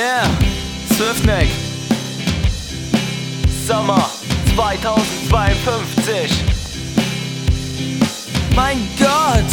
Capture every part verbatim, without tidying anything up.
Yeah, Swiftneck. Sommer zweitausendzweiundfünfzig. Mein Gott!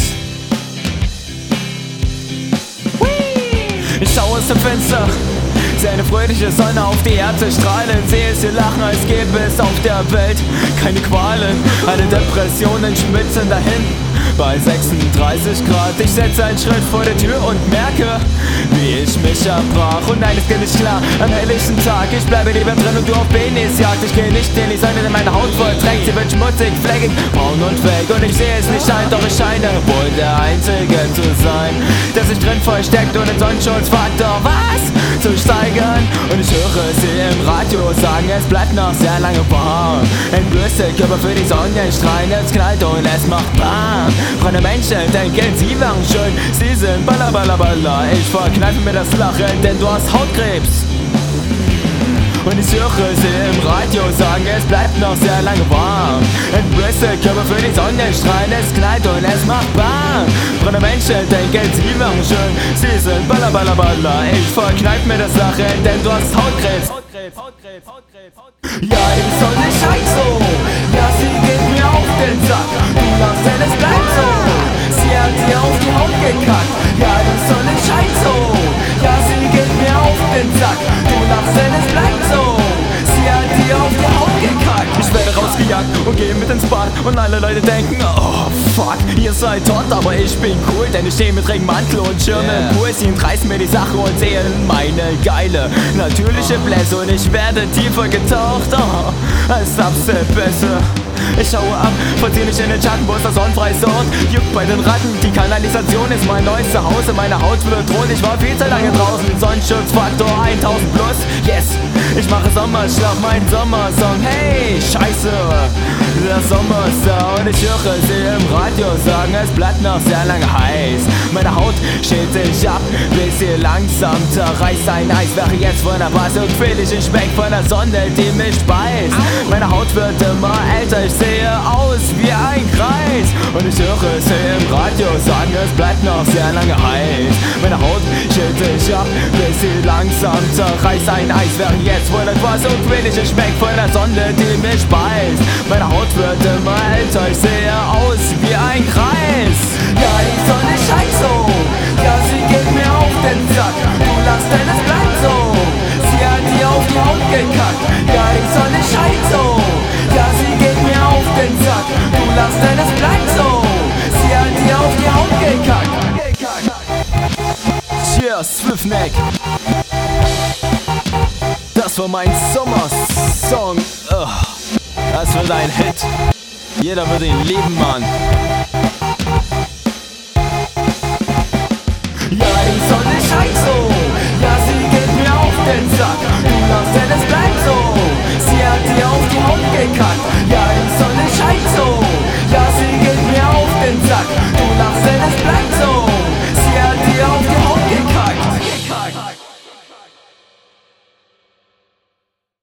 Ich schaue aus dem Fenster, sehe eine fröhliche Sonne auf die Erde strahlen, sehe sie lachen, als gäbe es auf der Welt keine Qualen. Eine Depression entschmitzen dahin bei sechsunddreißig Grad. Ich setze einen Schritt vor der Tür und merke, wie ich mich erbrach. Und eines geht nicht klar, am helllichten Tag. Ich bleibe lieber drin und du auf Penis jagd. Ich gehe nicht in die Sonne, denn meine Haut volltränkt. Sie wird schmutzig, fleckig, braun und welk. Und ich sehe es nicht ein, doch ich scheine wohl der Einzige zu sein, der sich drin versteckt und den Sonnenschutzfaktor was? Zu steigern. Und ich höre sie im Radio sagen, es bleibt noch sehr lange warm. Entblößte Körper für die Sonnenstrahlen, es knallt und es macht Bam. Freunde Menschen denken, sie waren schön, sie sind balla balla balla. Ich verkneife mir das Lachen, denn du hast Hautkrebs. Und ich höre sie im Radio sagen, es bleibt noch sehr lange warm. Entblößte Körper für die Sonnenstrahlen, es knallt und es macht Bam. Freunde Menschen denken, sie waren schön, sie sind balla balla balla. Ich verkneife mir das Lachen, denn du hast Hautkrebs. Ja, die Sonne scheint so, ja, sie geht mir auf den Sack. Du lachst, denn es bleibt so, sie hat dir auf die Haut gekackt. Ja, die Sonne scheint so, ja, sie geht mir auf den Sack. Du lachst, denn es bleibt so, sie hat dir auf die Haut gekackt. Ich werde rausgejagt und gehe mit ins Bad und alle Leute denken, oh fuck, ihr seid tot, aber ich bin cool, denn ich stehe mit Regenmantel und Schirm im Pool. Sie entreißen mir die Sache und sehen meine geile, natürliche Blässe und ich werde tiefer getaucht, oh, als Abstep-Bässe. Ich schaue ab, verziehe mich in den Schatten, wo ist das sonnenfreie Ort? Juckt bei den Ratten, die Kanalisation ist mein neues Zuhause. Meine Haut wird rot, ich war viel zu lange draußen. Sonnenschutzfaktor tausend plus, yes. Ich mache Sommerschlaf, mein Sommersong. Hey, scheiße, der Sommer ist da. Und ich höre sie im Radio sagen, es bleibt noch sehr lange heiß. Meine Haut schält sich ab, bis sie langsam zerreißt. Ein Eis wäre jetzt wunderbar, so quäl ich mich weg von der Sonne, die mich speist. Meine Haut wird immer älter, ich sehe aus wie ein Kreis. Und ich höre sie im Radio sagen, es bleibt noch sehr lange heiß. Meine Haut schält sich ab, bis sie langsam zerreißt. Ein Eis wäre jetzt wunderbar, so quäl ich mich weg von der Sonne, die mich speist. Meine Haut wird immer älter, ich sehe aus wie ein Kreis. Ja, die Sonne scheint so, ja, sie geht mir auf den Sack. Du lachst, denn es bleibt so, sie hat dir auf die Haut gekackt. Ja, die Sonne scheint so, ja, sie geht mir auf den Sack. Du lachst, denn es bleibt so, sie hat dir auf die Haut gekackt. Cheers, Swiftneck. Das war mein Sommersong. Das wird ein Hit. Jeder wird ihn lieben, Mann. Ja, die Sonne scheint so, ja, sie geht mir auf den Sack. Du lachst, denn